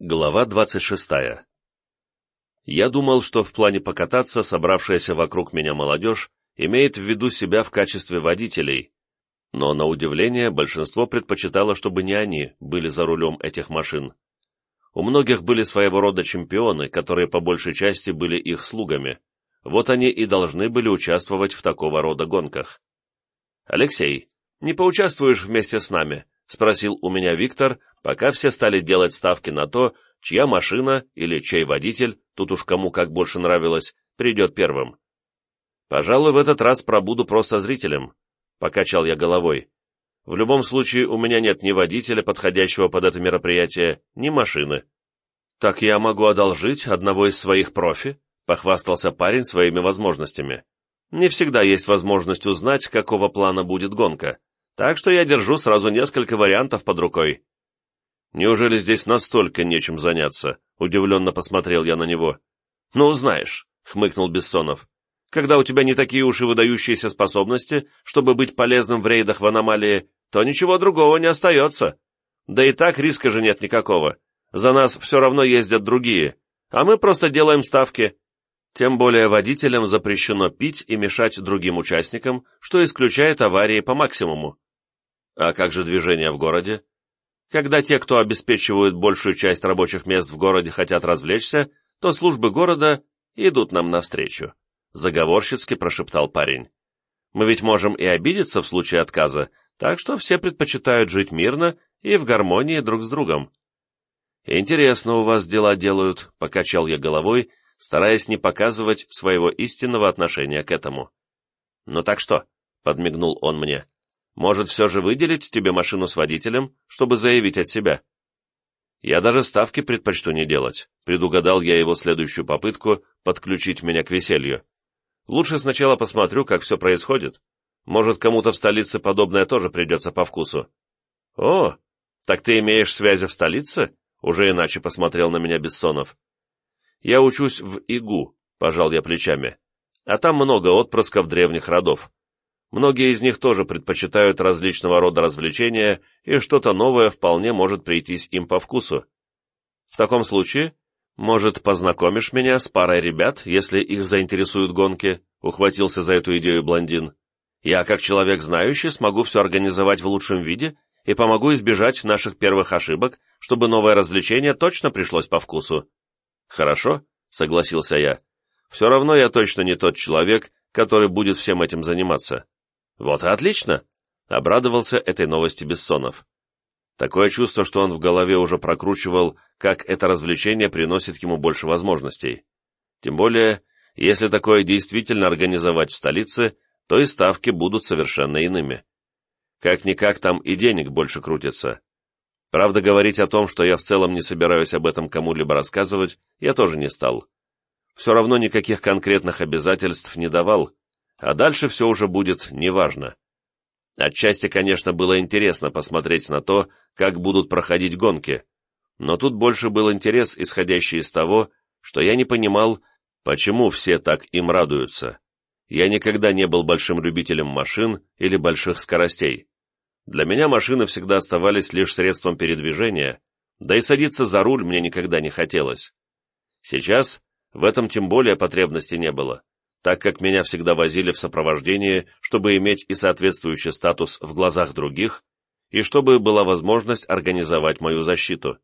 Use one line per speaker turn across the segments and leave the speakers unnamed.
Глава 26. Я думал, что в плане покататься собравшаяся вокруг меня молодежь имеет в виду себя в качестве водителей, но, на удивление, большинство предпочитало, чтобы не они были за рулем этих машин. У многих были своего рода чемпионы, которые по большей части были их слугами. Вот они и должны были участвовать в такого рода гонках. «Алексей, не поучаствуешь вместе с нами?» — спросил у меня Виктор, пока все стали делать ставки на то, чья машина или чей водитель, тут уж кому как больше нравилось, придет первым. «Пожалуй, в этот раз пробуду просто зрителем», — покачал я головой. «В любом случае, у меня нет ни водителя, подходящего под это мероприятие, ни машины». «Так я могу одолжить одного из своих профи», — похвастался парень своими возможностями. «Не всегда есть возможность узнать, какого плана будет гонка, так что я держу сразу несколько вариантов под рукой». «Неужели здесь настолько нечем заняться?» — удивленно посмотрел я на него. «Ну, знаешь», — хмыкнул Бессонов, «когда у тебя не такие уж и выдающиеся способности, чтобы быть полезным в рейдах в аномалии, то ничего другого не остается. Да и так риска же нет никакого. За нас все равно ездят другие, а мы просто делаем ставки. Тем более водителям запрещено пить и мешать другим участникам, что исключает аварии по максимуму». «А как же движение в городе?» «Когда те, кто обеспечивают большую часть рабочих мест в городе, хотят развлечься, то службы города идут нам навстречу», — заговорщицки прошептал парень. «Мы ведь можем и обидеться в случае отказа, так что все предпочитают жить мирно и в гармонии друг с другом». «Интересно у вас дела делают», — покачал я головой, стараясь не показывать своего истинного отношения к этому. «Ну так что?» — подмигнул он мне. «Может, все же выделить тебе машину с водителем, чтобы заявить от себя?» «Я даже ставки предпочту не делать», — предугадал я его следующую попытку подключить меня к веселью. «Лучше сначала посмотрю, как все происходит. Может, кому-то в столице подобное тоже придется по вкусу». «О, так ты имеешь связи в столице?» — уже иначе посмотрел на меня Бессонов. «Я учусь в ИГУ», — пожал я плечами, «а там много отпрысков древних родов. Многие из них тоже предпочитают различного рода развлечения, и что-то новое вполне может прийтись им по вкусу. В таком случае, может, познакомишь меня с парой ребят, если их заинтересуют гонки?» — ухватился за эту идею блондин. «Я, как человек знающий, смогу все организовать в лучшем виде и помогу избежать наших первых ошибок, чтобы новое развлечение точно пришлось по вкусу». «Хорошо», — согласился я. «Все равно я точно не тот человек, который будет всем этим заниматься». «Вот и отлично!» — обрадовался этой новости Бессонов. Такое чувство, что он в голове уже прокручивал, как это развлечение приносит ему больше возможностей. Тем более, если такое действительно организовать в столице, то и ставки будут совершенно иными. Как-никак там и денег больше крутится. Правда, говорить о том, что я в целом не собираюсь об этом кому-либо рассказывать, я тоже не стал. Все равно никаких конкретных обязательств не давал, а дальше все уже будет неважно. Отчасти, конечно, было интересно посмотреть на то, как будут проходить гонки, но тут больше был интерес, исходящий из того, что я не понимал, почему все так им радуются. Я никогда не был большим любителем машин или больших скоростей. Для меня машины всегда оставались лишь средством передвижения, да и садиться за руль мне никогда не хотелось. Сейчас в этом тем более потребности не было, так как меня всегда возили в сопровождении, чтобы иметь и соответствующий статус в глазах других, и чтобы была возможность организовать мою защиту.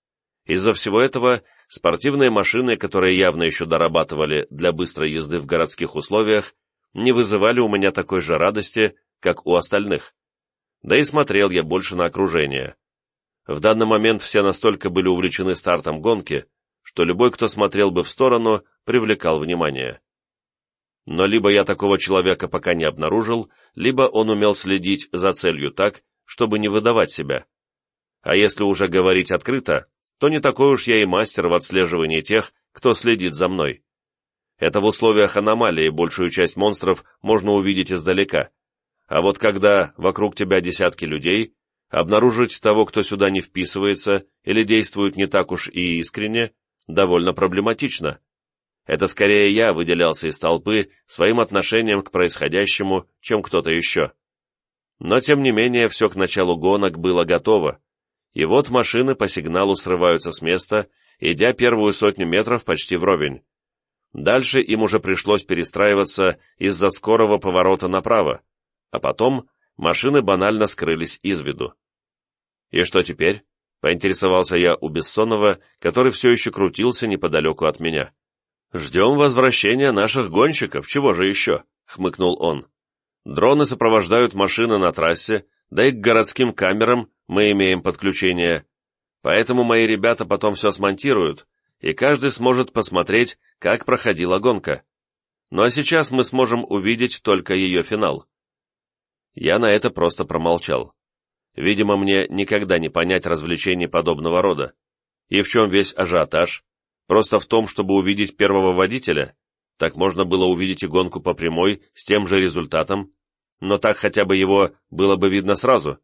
Из-за всего этого спортивные машины, которые явно еще дорабатывали для быстрой езды в городских условиях, не вызывали у меня такой же радости, как у остальных. Да и смотрел я больше на окружение. В данный момент все настолько были увлечены стартом гонки, что любой, кто смотрел бы в сторону, привлекал внимание. Но либо я такого человека пока не обнаружил, либо он умел следить за целью так, чтобы не выдавать себя. А если уже говорить открыто, то не такой уж я и мастер в отслеживании тех, кто следит за мной. Это в условиях аномалии большую часть монстров можно увидеть издалека. А вот когда вокруг тебя десятки людей, обнаружить того, кто сюда не вписывается или действует не так уж и искренне, довольно проблематично. Это скорее я выделялся из толпы своим отношением к происходящему, чем кто-то еще. Но, тем не менее, все к началу гонок было готово, И вот машины по сигналу срываются с места, идя первую сотню метров почти вровень. Дальше им уже пришлось перестраиваться из-за скорого поворота направо, а потом машины банально скрылись из виду. «И что теперь?» — поинтересовался я у Бессонова, который все еще крутился неподалеку от меня. «Ждем возвращения наших гонщиков, чего же еще?» — хмыкнул он. «Дроны сопровождают машины на трассе, да и к городским камерам мы имеем подключение. Поэтому мои ребята потом все смонтируют, и каждый сможет посмотреть, как проходила гонка. Ну а сейчас мы сможем увидеть только ее финал». Я на это просто промолчал. Видимо, мне никогда не понять развлечений подобного рода. И в чем весь ажиотаж? Просто в том, чтобы увидеть первого водителя? Так можно было увидеть и гонку по прямой с тем же результатом, но так хотя бы его было бы видно сразу.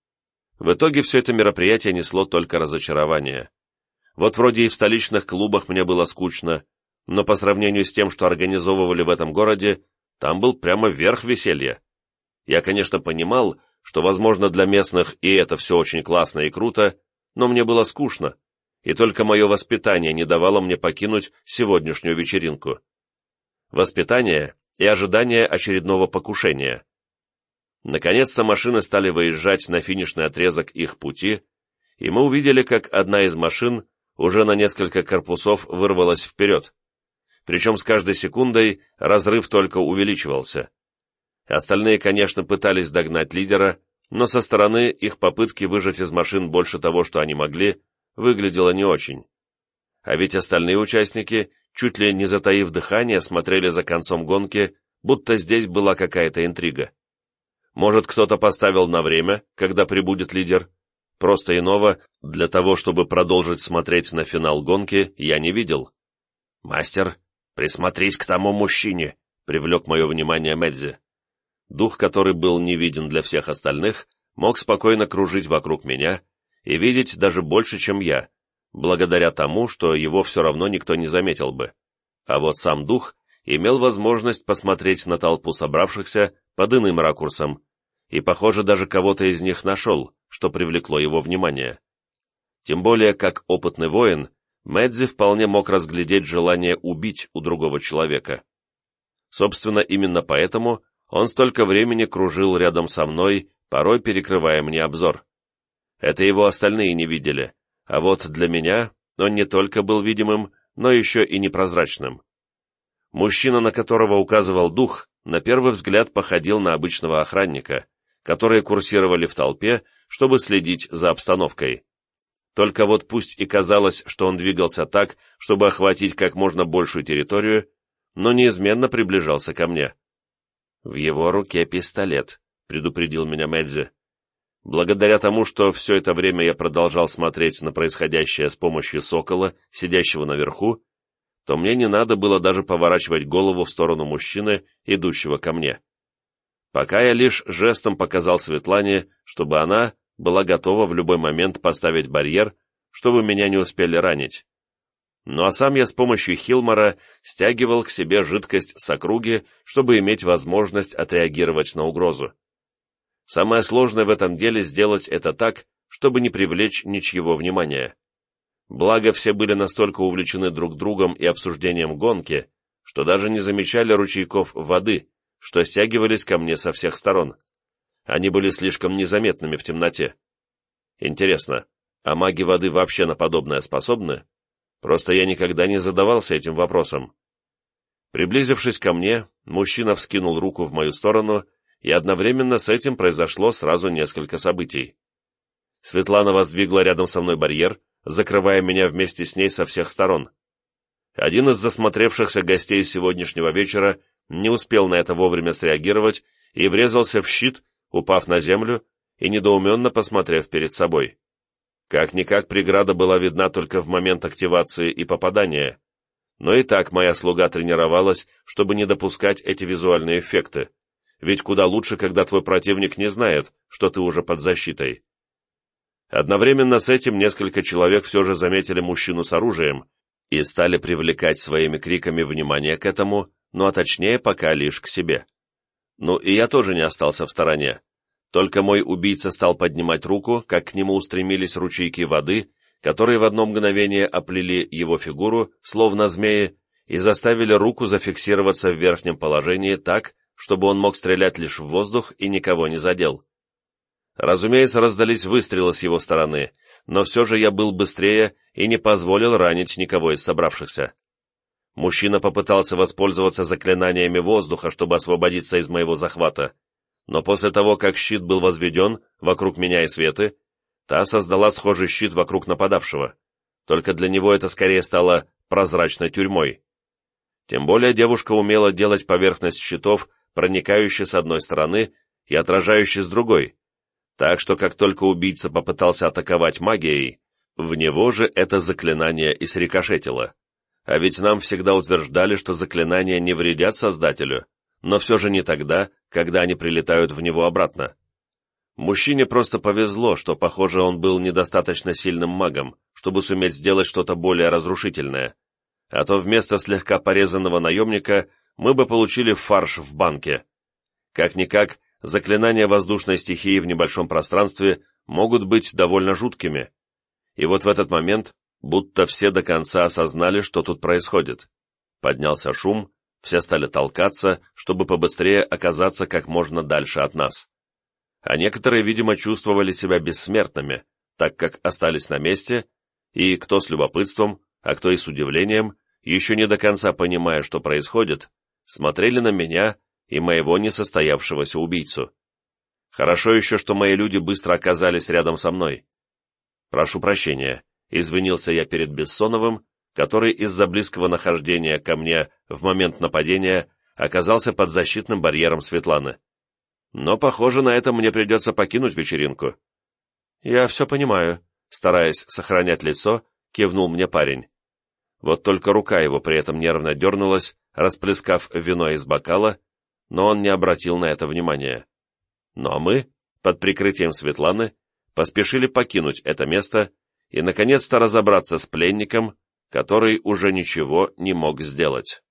В итоге все это мероприятие несло только разочарование. Вот вроде и в столичных клубах мне было скучно, но по сравнению с тем, что организовывали в этом городе, там был прямо верх веселья. Я, конечно, понимал, что, возможно, для местных и это все очень классно и круто, но мне было скучно, и только мое воспитание не давало мне покинуть сегодняшнюю вечеринку. Воспитание и ожидание очередного покушения. Наконец-то машины стали выезжать на финишный отрезок их пути, и мы увидели, как одна из машин уже на несколько корпусов вырвалась вперед. Причем с каждой секундой разрыв только увеличивался. Остальные, конечно, пытались догнать лидера, но со стороны их попытки выжать из машин больше того, что они могли, выглядело не очень. А ведь остальные участники, чуть ли не затаив дыхание, смотрели за концом гонки, будто здесь была какая-то интрига. Может, кто-то поставил на время, когда прибудет лидер? Просто иного, для того, чтобы продолжить смотреть на финал гонки, я не видел. «Мастер, присмотрись к тому мужчине», — привлек мое внимание Мэдзи. Дух, который был не виден для всех остальных, мог спокойно кружить вокруг меня и видеть даже больше, чем я, благодаря тому, что его все равно никто не заметил бы. А вот сам дух имел возможность посмотреть на толпу собравшихся под иным ракурсом, и, похоже, даже кого-то из них нашел, что привлекло его внимание. Тем более, как опытный воин, Мэдзи вполне мог разглядеть желание убить у другого человека. Собственно, именно поэтому он столько времени кружил рядом со мной, порой перекрывая мне обзор. Это его остальные не видели, а вот для меня он не только был видимым, но еще и непрозрачным. Мужчина, на которого указывал дух, на первый взгляд походил на обычного охранника, которые курсировали в толпе, чтобы следить за обстановкой. Только вот пусть и казалось, что он двигался так, чтобы охватить как можно большую территорию, но неизменно приближался ко мне. «В его руке пистолет», — предупредил меня Мэдзи. Благодаря тому, что все это время я продолжал смотреть на происходящее с помощью сокола, сидящего наверху, то мне не надо было даже поворачивать голову в сторону мужчины, идущего ко мне. Пока я лишь жестом показал Светлане, чтобы она была готова в любой момент поставить барьер, чтобы меня не успели ранить. Ну а сам я с помощью Хилмора стягивал к себе жидкость с округи, чтобы иметь возможность отреагировать на угрозу. Самое сложное в этом деле сделать это так, чтобы не привлечь ничьего внимания. Благо, все были настолько увлечены друг другом и обсуждением гонки, что даже не замечали ручейков воды, что стягивались ко мне со всех сторон. Они были слишком незаметными в темноте. Интересно, а маги воды вообще на подобное способны? Просто я никогда не задавался этим вопросом. Приблизившись ко мне, мужчина вскинул руку в мою сторону, и одновременно с этим произошло сразу несколько событий. Светлана воздвигла рядом со мной барьер, закрывая меня вместе с ней со всех сторон. Один из засмотревшихся гостей сегодняшнего вечера не успел на это вовремя среагировать и врезался в щит, упав на землю и недоуменно посмотрев перед собой. Как-никак преграда была видна только в момент активации и попадания, но и так моя слуга тренировалась, чтобы не допускать эти визуальные эффекты, ведь куда лучше, когда твой противник не знает, что ты уже под защитой. Одновременно с этим несколько человек все же заметили мужчину с оружием и стали привлекать своими криками внимание к этому, ну а точнее пока лишь к себе. Ну и я тоже не остался в стороне. Только мой убийца стал поднимать руку, как к нему устремились ручейки воды, которые в одно мгновение оплели его фигуру, словно змеи, и заставили руку зафиксироваться в верхнем положении так, чтобы он мог стрелять лишь в воздух и никого не задел. Разумеется, раздались выстрелы с его стороны, но все же я был быстрее и не позволил ранить никого из собравшихся. Мужчина попытался воспользоваться заклинаниями воздуха, чтобы освободиться из моего захвата, но после того, как щит был возведен вокруг меня и Светы, та создала схожий щит вокруг нападавшего, только для него это скорее стало прозрачной тюрьмой. Тем более девушка умела делать поверхность щитов, проникающей с одной стороны и отражающей с другой, так что как только убийца попытался атаковать магией, в него же это заклинание и срикошетило. А ведь нам всегда утверждали, что заклинания не вредят Создателю, но все же не тогда, когда они прилетают в него обратно. Мужчине просто повезло, что, похоже, он был недостаточно сильным магом, чтобы суметь сделать что-то более разрушительное, а то вместо слегка порезанного наемника мы бы получили фарш в банке. Как-никак, заклинания воздушной стихии в небольшом пространстве могут быть довольно жуткими. И вот в этот момент, будто все до конца осознали, что тут происходит. Поднялся шум, все стали толкаться, чтобы побыстрее оказаться как можно дальше от нас. А некоторые, видимо, чувствовали себя бессмертными, так как остались на месте, и кто с любопытством, а кто и с удивлением, еще не до конца понимая, что происходит, смотрели на меня и моего несостоявшегося убийцу. Хорошо еще, что мои люди быстро оказались рядом со мной. «Прошу прощения», — извинился я перед Бессоновым, который из-за близкого нахождения ко мне в момент нападения оказался под защитным барьером Светланы. «Но, похоже, на этом мне придется покинуть вечеринку». «Я все понимаю», — стараясь сохранять лицо, кивнул мне парень. Вот только рука его при этом нервно дернулась, расплескав вино из бокала, но он не обратил на это внимания. Ну а мы, под прикрытием Светланы, поспешили покинуть это место и, наконец-то, разобраться с пленником, который уже ничего не мог сделать.